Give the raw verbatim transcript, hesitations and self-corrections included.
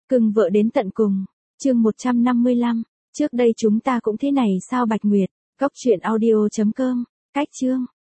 Cưng vợ đến tận cùng. Chương một trăm năm mươi lăm. Trước đây chúng ta cũng thế này sao Bạch Nguyệt. Góc truyện audio chấm com. Cách chương.